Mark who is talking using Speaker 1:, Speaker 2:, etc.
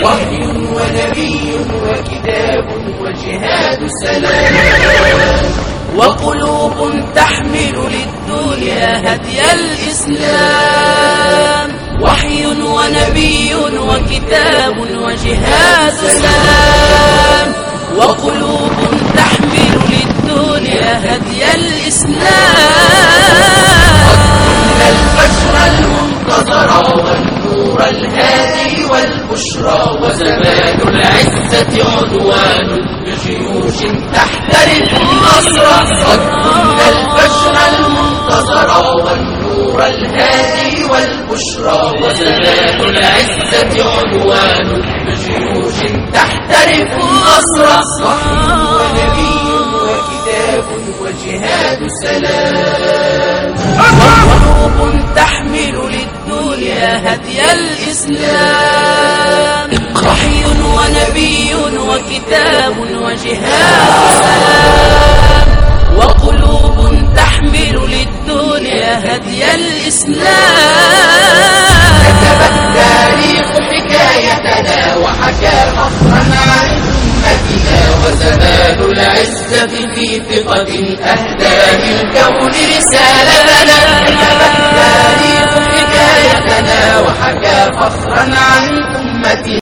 Speaker 1: وحي ونبي وكتاب وجهاد سلام،
Speaker 2: وقلوب تحمل للدنيا هدي الإسلام. وحي ونبي وكتاب وجهاد سلام، وقلوب تحمل للدنيا هدي الإسلام.
Speaker 1: قدمنا البشر المنتظر والنور الهادي والبشرى، وزمان العزة عدوان بجيوش تحترق النصر. قدمنا البشر المنتظر والنور الهادي والبشرى، وزمان العزة عدوان بجيوش تحترق النصر. وحي ونبي وكتاب وجهاد سلام،
Speaker 2: وقلوب تحمل للدنيا هدي الإسلام. وحي ونبي وكتاب وجهاد سلام، وقلوب تحمل للدنيا هدي الإسلام.
Speaker 1: كتب التاريخ حكايتنا وحكى فخرا عن أمتنا، وزمان العزة في ثقة أهدى للكون رسالتنا. كتب التاريخ حكايتنا وحكى فخرا عن أمتنا.